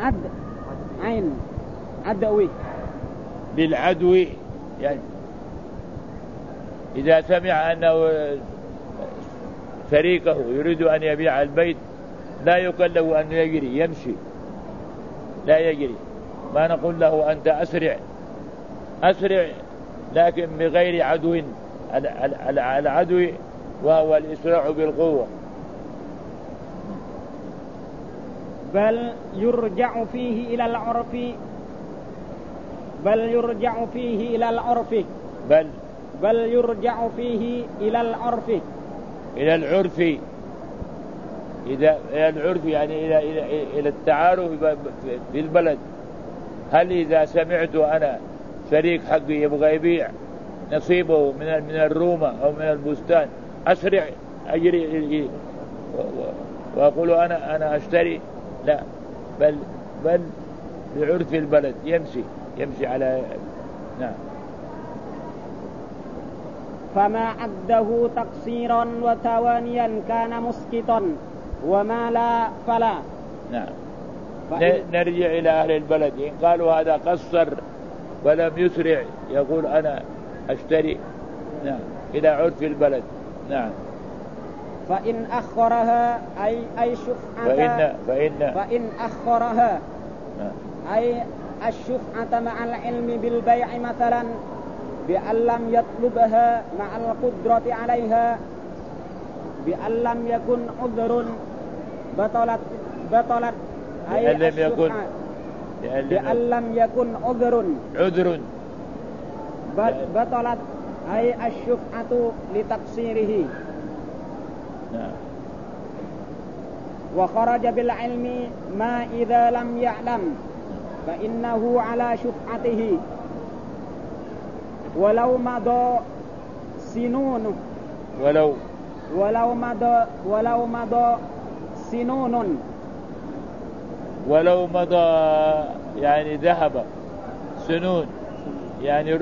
عين عدوي بالعدو، يعني إذا سمع أنه شريكه يريد أن يبيع البيت لا يكلف أن يجري، يمشي لا يجري، ما نقول له أنت أسرع لكن بغير عدو، العدو وهو الإسراع بالقوة. بل يرجع فيه إلى العرف بل يرجع فيه إلى العرف إذا إلى العرف يعني إلى التعارف في البلد. هل إذا سمعت أنا شريك حقي يبغى يبيع نصيبه من الرومة أو من البستان أسرع أجري وأقول أنا أشتري؟ لا، بل بعرف البلد يمشي على. نعم. فما عده تقصيرا وتوانيا كان مسكتا، وما لا فلا. نعم. نرجع إلى أهل البلد، إن قالوا هذا قصر ولم يسرع يقول أنا أشتري. نعم، إلى عرف البلد. نعم. فإن أخرها أي شفعة فإن أخرها أي الشفعة مع العلم بالبيع مثلا بأن لم يطلبها مع القدرة عليها، بأن لم يكن عذر بطلت أي الشفعة، بأن لم يكن عذر بطلت أي الشفعة لتقصيره. نعم. وخرج بالعلم ما إذا لم يعلم فإنه على شفعته ولو مضى سنون ولو مضى يعني ذهب سنون يعني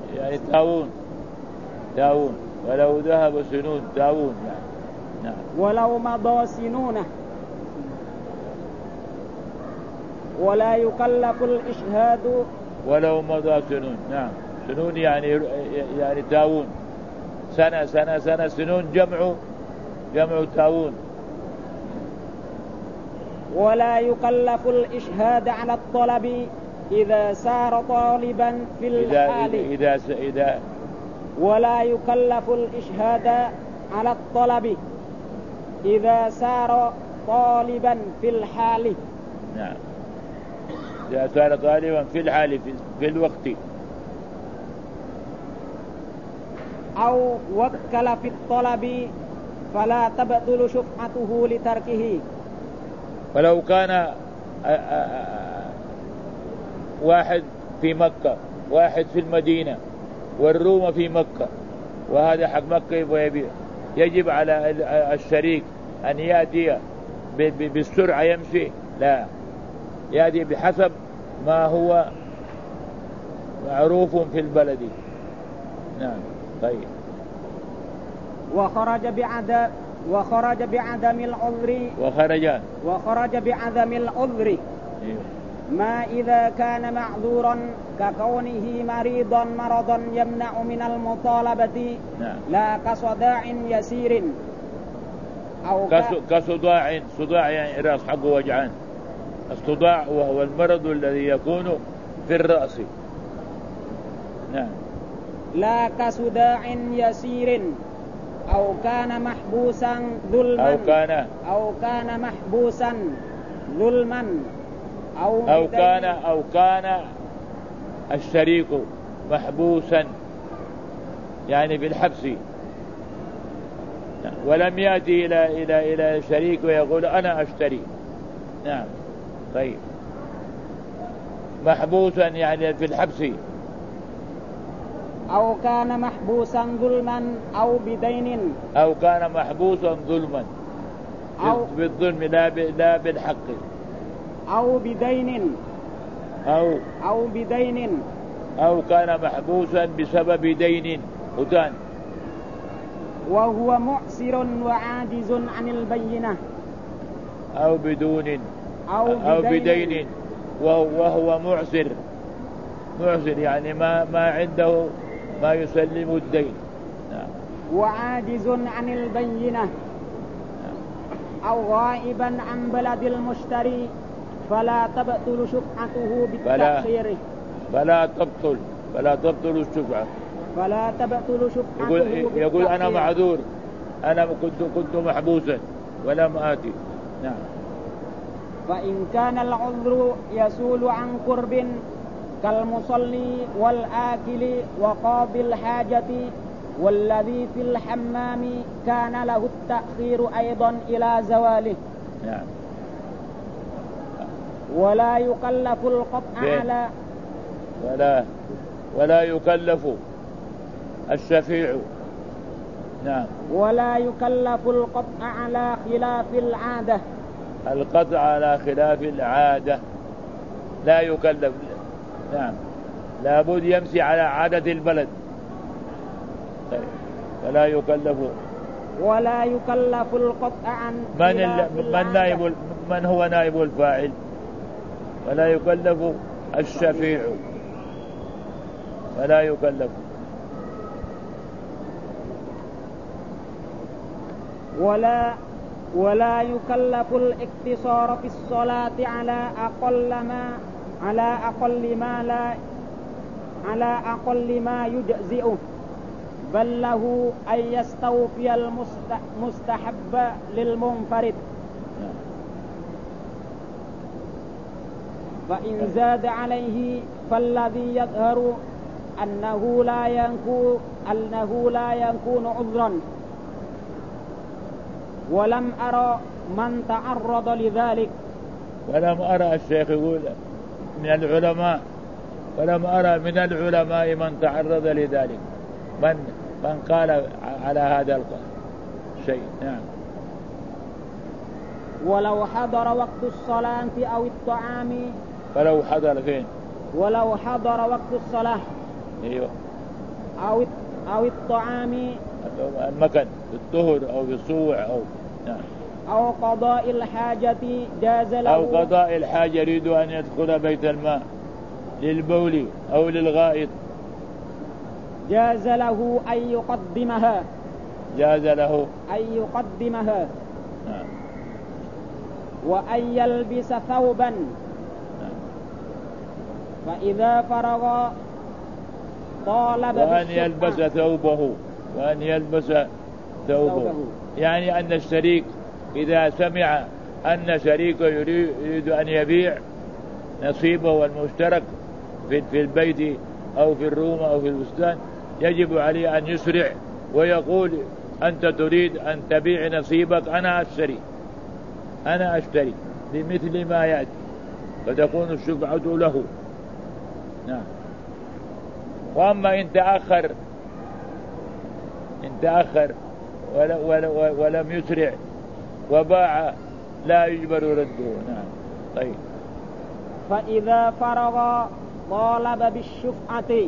تاوون ولو ذهب سنون تاوون يعني. نعم. ولو مضى سنونه ولا يكلف الإشهاد. ولو مضى سنون. نعم. سنون يعني تاوون، سنة سنون جمع تاوون. ولا يكلف الإشهاد على الطلب إذا سار طالبا في الحال. إذا ولا يكلف الإشهاد على الطلب إذا سار طالبا في الحال. نعم. إذا سار طالبا في الحال في الوقت. أو وكل في الطلب فلا تبطل شفعته لتركه. ولو كان واحد في مكة واحد في المدينة والروم في مكة وهذا حق مكة يبغى يبيع، يجب على الشريك أن يأتي بالسرعة يمشي؟ لا، يأتي بحسب ما هو معروف في البلد. نعم. طيب. وخرج بعدم العذر ما إذا كان معذورا ككونه مريضا مرضا يمنع من المطالبة. نعم. لا كصداع يسير أو صداع يعني الرأس حقه وجعان. الصداع وهو المرض الذي يكون في الرأس. نعم. لا كصداع يسير أو كان محبوسا ظلما أو كان الشريك محبوسا يعني بالحبس ولم يأتي إلى شريك ويقول أنا أشتري. نعم. طيب. محبوسا يعني في الحبس. أو كان محبوسا ظلما أو بدين. أو كان محبوسا ظلما بالظلم لا بالحق. أو بدين. أو كان محبوسا بسبب دين ودان. وهو معسر وعاجز عن البينة. أو بدين وهو معسر يعني ما عنده ما يسلم الدين. نعم. وعاجز عن البينة أو غائبا عن بلد المشتري فلا تبطل شفعته بالتأخير. فلا تبطل الشفعة. فلا تبطل شفعته يقول أنا معذور، أنا كنت محبوسا ولم آتي. نعم. فإن كان العذر يسول عن قرب كالمصلي والآكل وقاضي الحاجة والذي في الحمام كان له التأخير أيضا إلى زواله. نعم. ولا يكلف القطع على ولا يكلف الشفيع. نعم. ولا يكلف القطع على خلاف العادة. القطع على خلاف العادة لا يكلف. نعم. لابد يمشي على عادة البلد. طيب. ولا يكلف القطع عن من هو نائب الفاعل؟ ولا يكلف الشفيع. ولا يكلف. ولا يكلف الاقتصار في الصلاة على أقل ما يجزئه، بل له أن يستوفي المستحب للمنفرد، فإن زاد عليه فالذي يظهر أنه لا يكون عذرا. ولم أرى من تعرض لذلك. ولم أرى الشيخ يقول من العلماء، ولم أرى من العلماء من تعرض لذلك، من قال على هذا الشيء. نعم. ولو حضر وقت الصلاة أو الطعام. ولو حضر فين؟ ولو حضر وقت الصلاة. أيوه. أو الطعام. المكان في الطهر أو في الصوع أو. نعم. أو قضاء الحاجة جاز له. أو قضاء الحاجة يريد أن يدخل بيت الماء للبول أو للغائط جاز له أن يقدمها. نعم. وأن يلبس ثوبا. نعم. فإذا فرغ طالب وأن يلبس ثوبه. يعني أن الشريك إذا سمع أن شريكه يريد أن يبيع نصيبه المشترك في البيت أو في الروم أو في البستان، يجب عليه أن يسرع ويقول أنت تريد أن تبيع نصيبك، أنا أشتري بمثل ما يأتي، فتكون الشفعة له. نعم. وأما إن تأخر ولم يسرع وباع لا يجبر رده. نعم. طيب. فإذا فرغ طالب بالشفعة.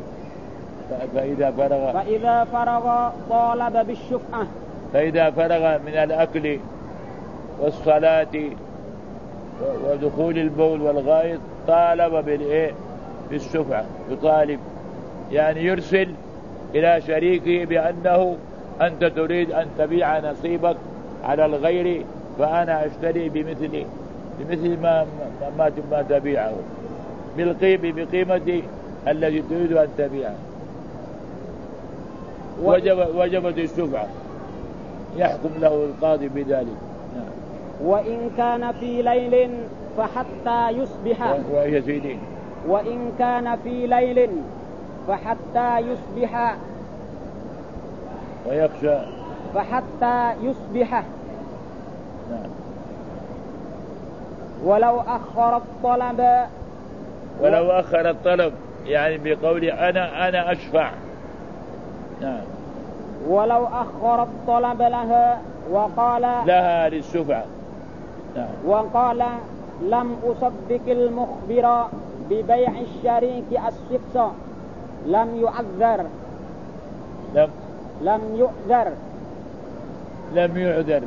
فإذا فرغ من الأكل والصلاة ودخول البول والغائط طالب بالشفعة. يطالب يعني يرسل إلى شريكه بأنه أنت تريد أن تبيع نصيبك على الغير، فأنا أشتري بمثل ما تبيعه بقيمة الذي تريد أن تبيعه. وجبت الشفعة، يحكم له القاضي بذلك. نعم. وإن كان في ليل فحتى يصبح. وإن كان في ليل فحتى يصبح. ويخشى فحتى يصبح. نعم. ولو أخر الطلب يعني بقول أنا أشفع. نعم. ولو أخر الطلب لها للشفعة. نعم. وقال لم أصدق المخبر ببيع الشريك السفس لم يعذر.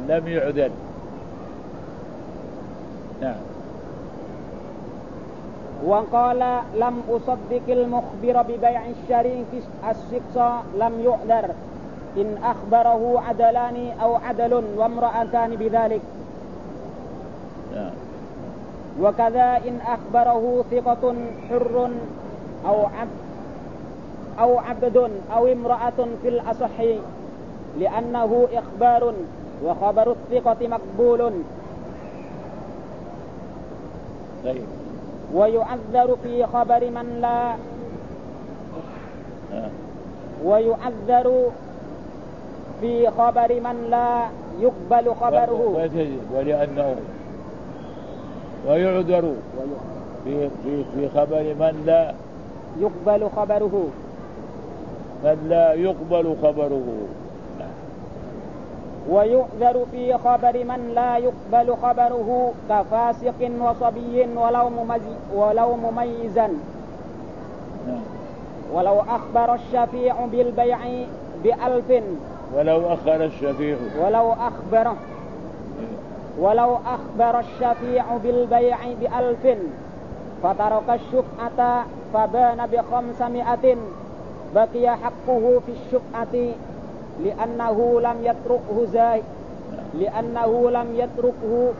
نعم. وقال لم أصدق المخبر ببيع الشريك الشقص لم يؤذر إن أخبره عدلان أو عدل وامرأتان بذلك. وكذا إن أخبره ثقة حر أو عبد أو امرأة في الأصح، لأنه إخبار وخبر الثقة مقبول. ويعذر في خبر من لا يقبل خبره، ولأنه ويعذر في خبر من لا يقبل خبره، ويعذر في خبر من لا يقبل خبره كفاسق وصبي ولو مميزا. ولو أخبر الشفيع بالبيع ب1000 ولو أخبر الشفيع بالبيع ب1000 فترك الشفعة فبان ب500 بقي حقه في الشفعة، لأنه لم يتركه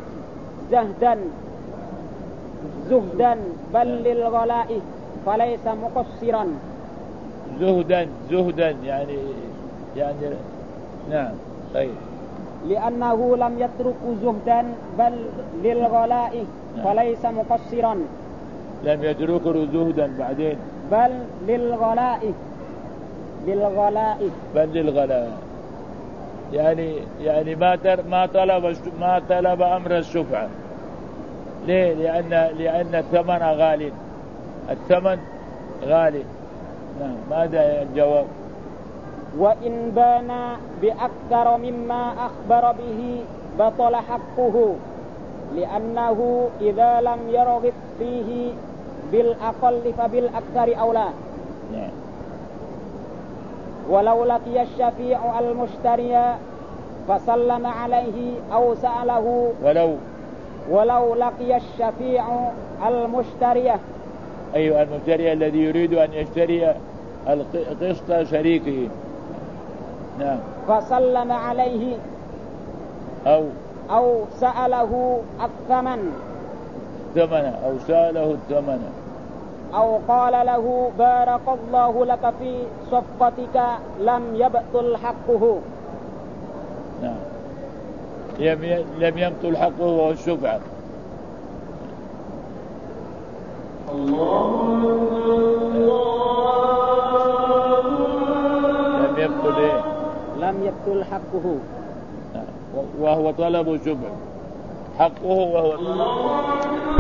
زهدا بل للغلاء فليس مقصرا. زهدا يعني نعم. طيب. لأنه لم يتركه زهدا بل للغلاء فليس مقصرا. لم يتركه زهدا بعدين بل للغلاء يعني ما طلب أمر الشفعة. ليه؟ لأن الثمن غالي. نعم. ماذا الجواب؟ وإن بان بأكثر مما أخبر به بطل حقه، لأنه إذا لم يرغب فيه بالأقل فبالأكثر أولى. ولو لقي الشفيع المشتري فسلم عليه أو سأله ولو لقي الشفيع المشتري المشتري الذي يريد أن يشتري قسط شريكه، نعم، فسلم عليه أو سأله الثمن أو قال له بارك الله لك في صفقتك لم يبطل حقه. نعم. لم يبطل حقه وهو الشفعة. لم يبطل حقه وهو طلب شفعة، حقه وهو